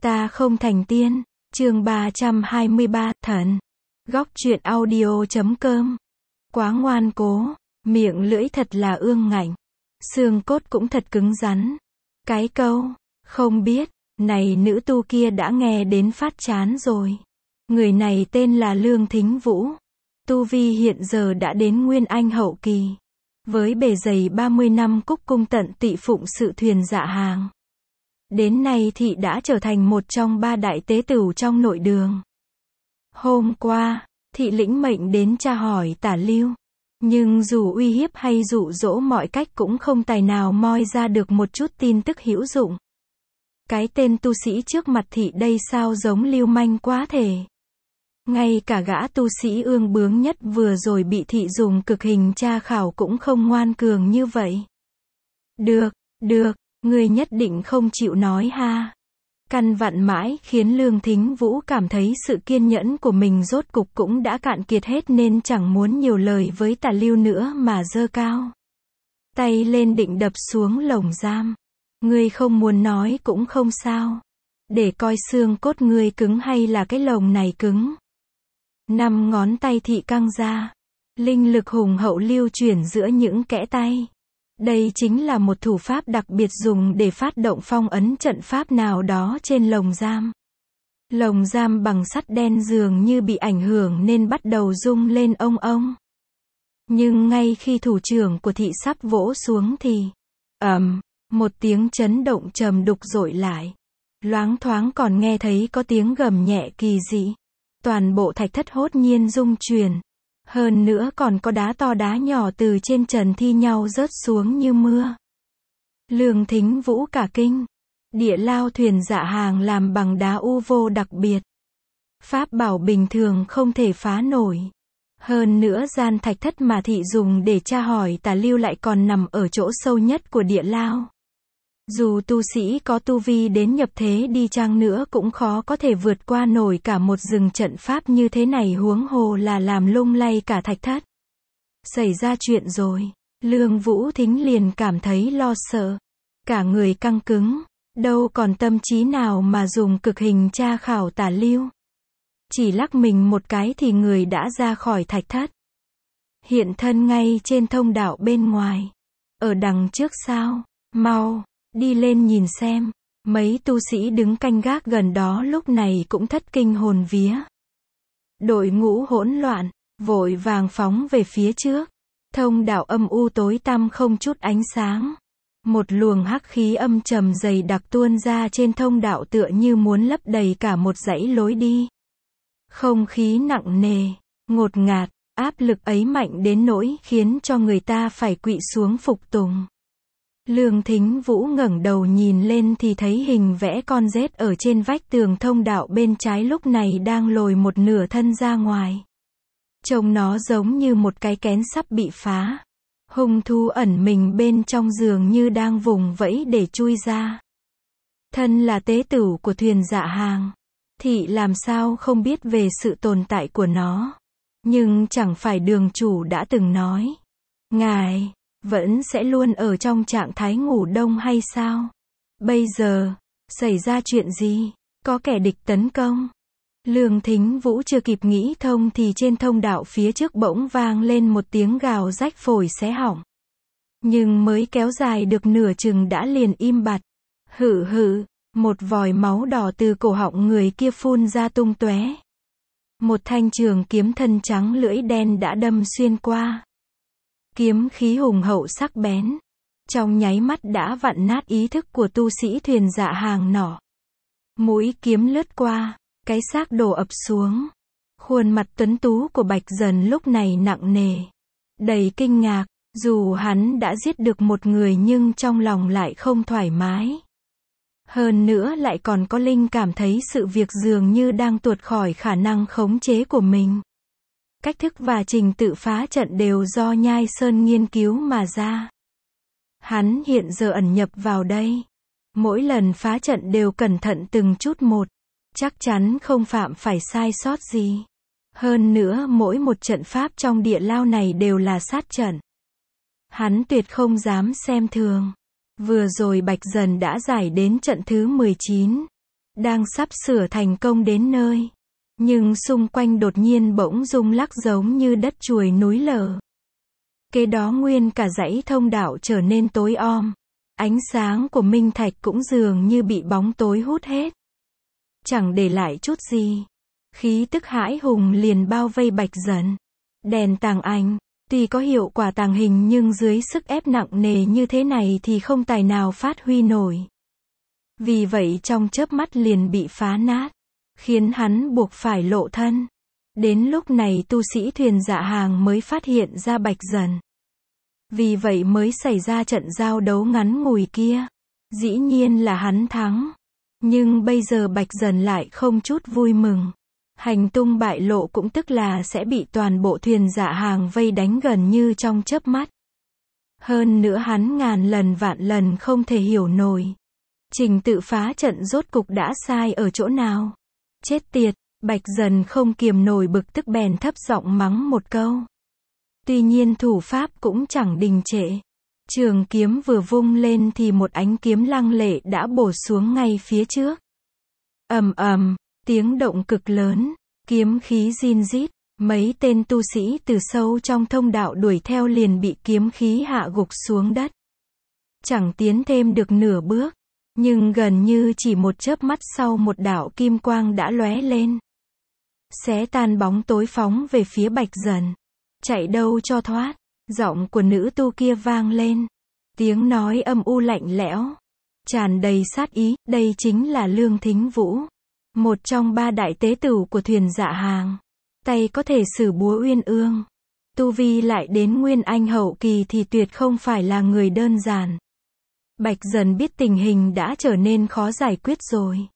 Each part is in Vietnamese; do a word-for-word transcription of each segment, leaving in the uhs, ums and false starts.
Ta không thành tiên, chương ba trăm hai mươi ba, thần. Góc truyện audio chấm com. Quá ngoan cố, miệng lưỡi thật là ương ngạnh, xương cốt cũng thật cứng rắn. Cái câu, không biết, này nữ tu kia đã nghe đến phát chán rồi. Người này tên là Lương Thính Vũ. Tu vi hiện giờ đã đến Nguyên Anh hậu kỳ. Với bề dày ba mươi năm cúc cung tận tụy phụng sự thuyền dạ hàng. Đến nay thị đã trở thành một trong ba đại tế tửu trong nội đường. Hôm qua, thị lĩnh mệnh đến tra hỏi Tả Lưu. Nhưng dù uy hiếp hay dụ dỗ mọi cách cũng không tài nào moi ra được một chút tin tức hữu dụng. Cái tên tu sĩ trước mặt thị đây sao giống lưu manh quá thể. Ngay cả gã tu sĩ ương bướng nhất vừa rồi bị thị dùng cực hình tra khảo cũng không ngoan cường như vậy. Được, được, ngươi nhất định không chịu nói ha. Căn vặn mãi khiến Lương Thính Vũ cảm thấy sự kiên nhẫn của mình rốt cục cũng đã cạn kiệt hết nên chẳng muốn nhiều lời với Tả Lưu nữa mà giơ cao tay lên định đập xuống lồng giam. Ngươi không muốn nói cũng không sao. Để coi xương cốt ngươi cứng hay là cái lồng này cứng. Năm ngón tay thị căng ra. Linh lực hùng hậu lưu chuyển giữa những kẽ tay. Đây chính là một thủ pháp đặc biệt dùng để phát động phong ấn trận pháp nào đó trên lồng giam. Lồng giam bằng sắt đen dường như bị ảnh hưởng nên bắt đầu rung lên ông ông. Nhưng ngay khi thủ trưởng của thị sắp vỗ xuống thì, ầm, một tiếng chấn động trầm đục dội lại. Loáng thoáng còn nghe thấy có tiếng gầm nhẹ kỳ dị. Toàn bộ thạch thất hốt nhiên rung chuyển. Hơn nữa còn có đá to đá nhỏ từ trên trần thi nhau rớt xuống như mưa. Lương Thính Vũ cả kinh. Địa lao thuyền dạ hàng làm bằng đá u vô đặc biệt. Pháp bảo bình thường không thể phá nổi. Hơn nữa gian thạch thất mà thị dùng để tra hỏi Tả Lưu lại còn nằm ở chỗ sâu nhất của địa lao. Dù tu sĩ có tu vi đến nhập thế đi chăng nữa cũng khó có thể vượt qua nổi cả một rừng trận pháp như thế này, huống hồ là làm lung lay cả thạch thất. Xảy ra chuyện rồi. Lương Vũ Thính liền cảm thấy lo sợ. Cả người căng cứng. Đâu còn tâm trí nào mà dùng cực hình tra khảo Tả Lưu. Chỉ lắc mình một cái thì người đã ra khỏi thạch thất. Hiện thân ngay trên thông đạo bên ngoài. Ở đằng trước sao? Mau! Đi lên nhìn xem. Mấy tu sĩ đứng canh gác gần đó lúc này cũng thất kinh hồn vía. Đội ngũ hỗn loạn, vội vàng phóng về phía trước. Thông đạo âm u tối tăm không chút ánh sáng. Một luồng hắc khí âm trầm dày đặc tuôn ra trên thông đạo tựa như muốn lấp đầy cả một dãy lối đi. Không khí nặng nề, ngột ngạt, áp lực ấy mạnh đến nỗi khiến cho người ta phải quỵ xuống phục tùng. Lương Thính Vũ ngẩng đầu nhìn lên thì thấy hình vẽ con rết ở trên vách tường thông đạo bên trái lúc này đang lồi một nửa thân ra ngoài. Trông nó giống như một cái kén sắp bị phá. Hung thú ẩn mình bên trong giường như đang vùng vẫy để chui ra. Thân là tế tửu của thuyền dạ hàng. Thị làm sao không biết về sự tồn tại của nó. Nhưng chẳng phải đường chủ đã từng nói. Ngài vẫn sẽ luôn ở trong trạng thái ngủ đông hay sao? Bây giờ, xảy ra chuyện gì? Có kẻ địch tấn công. Lương Thính Vũ chưa kịp nghĩ thông thì trên thông đạo phía trước bỗng vang lên một tiếng gào rách phổi xé họng. Nhưng mới kéo dài được nửa chừng đã liền im bặt. Hự hự, một vòi máu đỏ từ cổ họng người kia phun ra tung tóe. Một thanh trường kiếm thân trắng lưỡi đen đã đâm xuyên qua. Kiếm khí hùng hậu sắc bén. Trong nháy mắt đã vặn nát ý thức của tu sĩ thuyền dạ hàng nọ. Mũi kiếm lướt qua, cái xác đổ ập xuống. Khuôn mặt tuấn tú của Bạch Dần lúc này nặng nề. Đầy kinh ngạc, dù hắn đã giết được một người nhưng trong lòng lại không thoải mái. Hơn nữa lại còn có linh cảm thấy sự việc dường như đang tuột khỏi khả năng khống chế của mình. Cách thức và trình tự phá trận đều do Nhai Sơn nghiên cứu mà ra. Hắn hiện giờ ẩn nhập vào đây. Mỗi lần phá trận đều cẩn thận từng chút một. Chắc chắn không phạm phải sai sót gì. Hơn nữa mỗi một trận pháp trong địa lao này đều là sát trận. Hắn tuyệt không dám xem thường. Vừa rồi Bạch Dần đã giải đến trận thứ mười chín. đang sắp sửa thành công đến nơi. Nhưng xung quanh đột nhiên bỗng rung lắc giống như đất chuồi núi lở. Kế đó nguyên cả dãy thông đạo trở nên tối om. Ánh sáng của minh thạch cũng dường như bị bóng tối hút hết. Chẳng để lại chút gì. Khí tức hãi hùng liền bao vây Bạch Dần. Đèn tàng ảnh, tuy có hiệu quả tàng hình nhưng dưới sức ép nặng nề như thế này thì không tài nào phát huy nổi. Vì vậy trong chớp mắt liền bị phá nát, khiến hắn buộc phải lộ thân. Đến lúc này tu sĩ thuyền dạ hàng mới phát hiện ra Bạch Dần. Vì vậy mới xảy ra trận giao đấu ngắn ngủi kia. Dĩ nhiên là hắn thắng. Nhưng bây giờ Bạch Dần lại không chút vui mừng. Hành tung bại lộ cũng tức là sẽ bị toàn bộ thuyền dạ hàng vây đánh gần như trong chớp mắt. Hơn nữa hắn ngàn lần vạn lần không thể hiểu nổi. Trình tự phá trận rốt cục đã sai ở chỗ nào? Chết tiệt, Bạch Dần không kiềm nổi bực tức bèn thấp giọng mắng một câu. Tuy nhiên thủ pháp cũng chẳng đình trệ. Trường kiếm vừa vung lên thì một ánh kiếm lăng lệ đã bổ xuống ngay phía trước. Ầm ầm, tiếng động cực lớn, kiếm khí rin rít, mấy tên tu sĩ từ sâu trong thông đạo đuổi theo liền bị kiếm khí hạ gục xuống đất. Chẳng tiến thêm được nửa bước, nhưng gần như chỉ một chớp mắt sau một đạo kim quang đã lóe lên. Xé tan bóng tối phóng về phía Bạch Dần. Chạy đâu cho thoát, giọng của nữ tu kia vang lên. Tiếng nói âm u lạnh lẽo, tràn đầy sát ý, đây chính là Lương Thính Vũ. Một trong ba đại tế tửu của thuyền dạ hàng. Tay có thể sử búa uyên ương. Tu vi lại đến nguyên anh hậu kỳ thì tuyệt không phải là người đơn giản. Bạch Dần biết tình hình đã trở nên khó giải quyết rồi.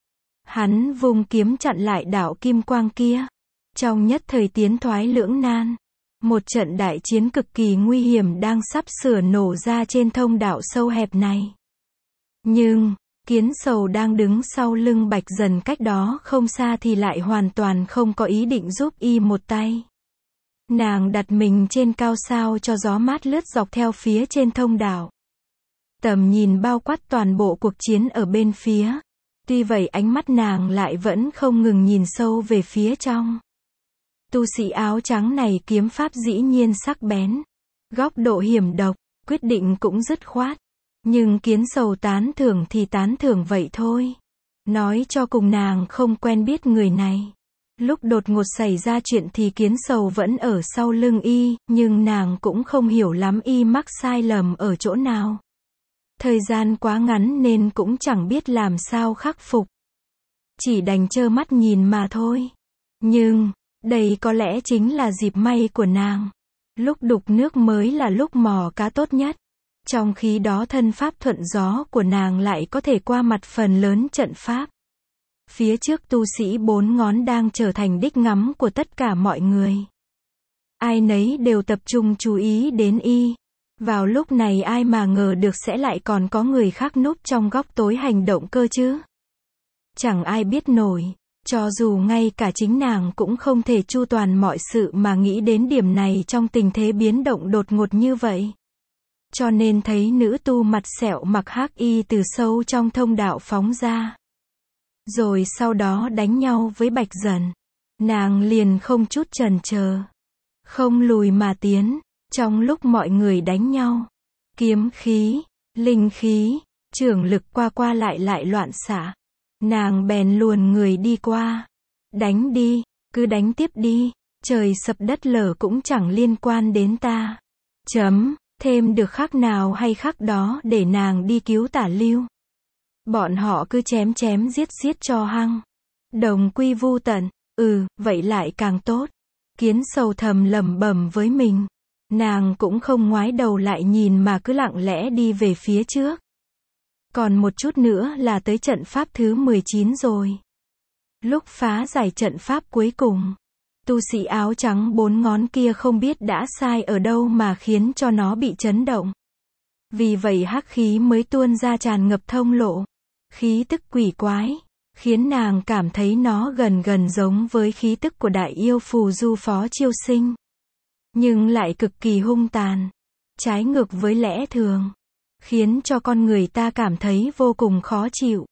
Hắn vung kiếm chặn lại đạo kim quang kia. Trong nhất thời tiến thoái lưỡng nan. Một trận đại chiến cực kỳ nguy hiểm đang sắp sửa nổ ra trên thông đạo sâu hẹp này. Nhưng, Kiến Sầu đang đứng sau lưng Bạch Dần cách đó không xa thì lại hoàn toàn không có ý định giúp y một tay. Nàng đặt mình trên cao sao cho gió mát lướt dọc theo phía trên thông đạo. Tầm nhìn bao quát toàn bộ cuộc chiến ở bên phía. Tuy vậy ánh mắt nàng lại vẫn không ngừng nhìn sâu về phía trong. Tu sĩ áo trắng này kiếm pháp dĩ nhiên sắc bén. Góc độ hiểm độc, quyết định cũng dứt khoát. Nhưng Kiến Sầu tán thưởng thì tán thưởng vậy thôi. Nói cho cùng nàng không quen biết người này. Lúc đột ngột xảy ra chuyện thì Kiến Sầu vẫn ở sau lưng y, nhưng nàng cũng không hiểu lắm y mắc sai lầm ở chỗ nào. Thời gian quá ngắn nên cũng chẳng biết làm sao khắc phục. Chỉ đành trơ mắt nhìn mà thôi. Nhưng, đây có lẽ chính là dịp may của nàng. Lúc đục nước mới là lúc mò cá tốt nhất. Trong khi đó thân pháp thuận gió của nàng lại có thể qua mặt phần lớn trận pháp. Phía trước tu sĩ bốn ngón đang trở thành đích ngắm của tất cả mọi người. Ai nấy đều tập trung chú ý đến y. Vào lúc này ai mà ngờ được sẽ lại còn có người khác núp trong góc tối hành động cơ chứ. Chẳng ai biết nổi. Cho dù ngay cả chính nàng cũng không thể chu toàn mọi sự mà nghĩ đến điểm này trong tình thế biến động đột ngột như vậy. Cho nên thấy nữ tu mặt sẹo mặc hắc y từ sâu trong thông đạo phóng ra. Rồi sau đó đánh nhau với Bạch Dần. Nàng liền không chút chần chờ. Không lùi mà tiến. Trong lúc mọi người đánh nhau. Kiếm khí, linh khí, trưởng lực qua qua lại lại loạn xạ. Nàng bèn luồn người đi qua. Đánh đi, cứ đánh tiếp đi. Trời sập đất lở cũng chẳng liên quan đến ta. Chấm. Thêm được khắc nào hay khắc đó để nàng đi cứu Tả Lưu. Bọn họ cứ chém chém giết giết cho hăng. Đồng quy vu tận. Ừ, vậy lại càng tốt. Kiến Sầu thầm lẩm bẩm với mình. Nàng cũng không ngoái đầu lại nhìn mà cứ lặng lẽ đi về phía trước. Còn một chút nữa là tới trận pháp thứ mười chín rồi. Lúc phá giải trận pháp cuối cùng, tu sĩ áo trắng bốn ngón kia không biết đã sai ở đâu mà khiến cho nó bị chấn động. Vì vậy hắc khí mới tuôn ra tràn ngập thông lộ. Khí tức quỷ quái, khiến nàng cảm thấy nó gần gần giống với khí tức của đại yêu phù du Phó Chiêu Sinh. Nhưng lại cực kỳ hung tàn, trái ngược với lẽ thường, khiến cho con người ta cảm thấy vô cùng khó chịu.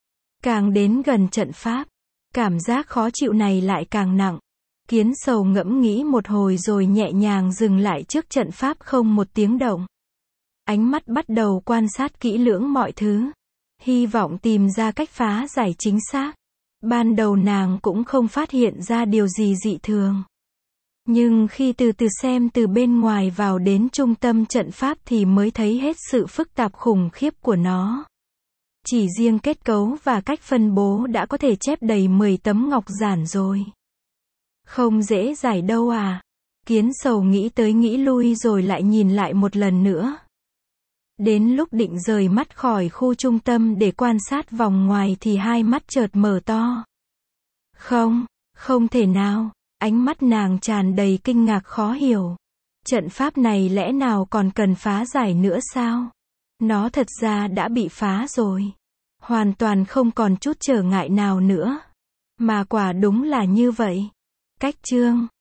Càng đến gần trận pháp, cảm giác khó chịu này lại càng nặng. Kiến Sầu ngẫm nghĩ một hồi rồi nhẹ nhàng dừng lại trước trận pháp không một tiếng động. Ánh mắt bắt đầu quan sát kỹ lưỡng mọi thứ, hy vọng tìm ra cách phá giải chính xác. Ban đầu nàng cũng không phát hiện ra điều gì dị thường. Nhưng khi từ từ xem từ bên ngoài vào đến trung tâm trận pháp thì mới thấy hết sự phức tạp khủng khiếp của nó. Chỉ riêng kết cấu và cách phân bố đã có thể chép đầy mười tấm ngọc giản rồi. Không dễ giải đâu à. Kiến Sầu nghĩ tới nghĩ lui rồi lại nhìn lại một lần nữa. Đến lúc định rời mắt khỏi khu trung tâm để quan sát vòng ngoài thì hai mắt chợt mở to. Không, không thể nào. Ánh mắt nàng tràn đầy kinh ngạc khó hiểu. Trận pháp này lẽ nào còn cần phá giải nữa sao? Nó thật ra đã bị phá rồi. Hoàn toàn không còn chút trở ngại nào nữa. Mà quả đúng là như vậy. Cách chương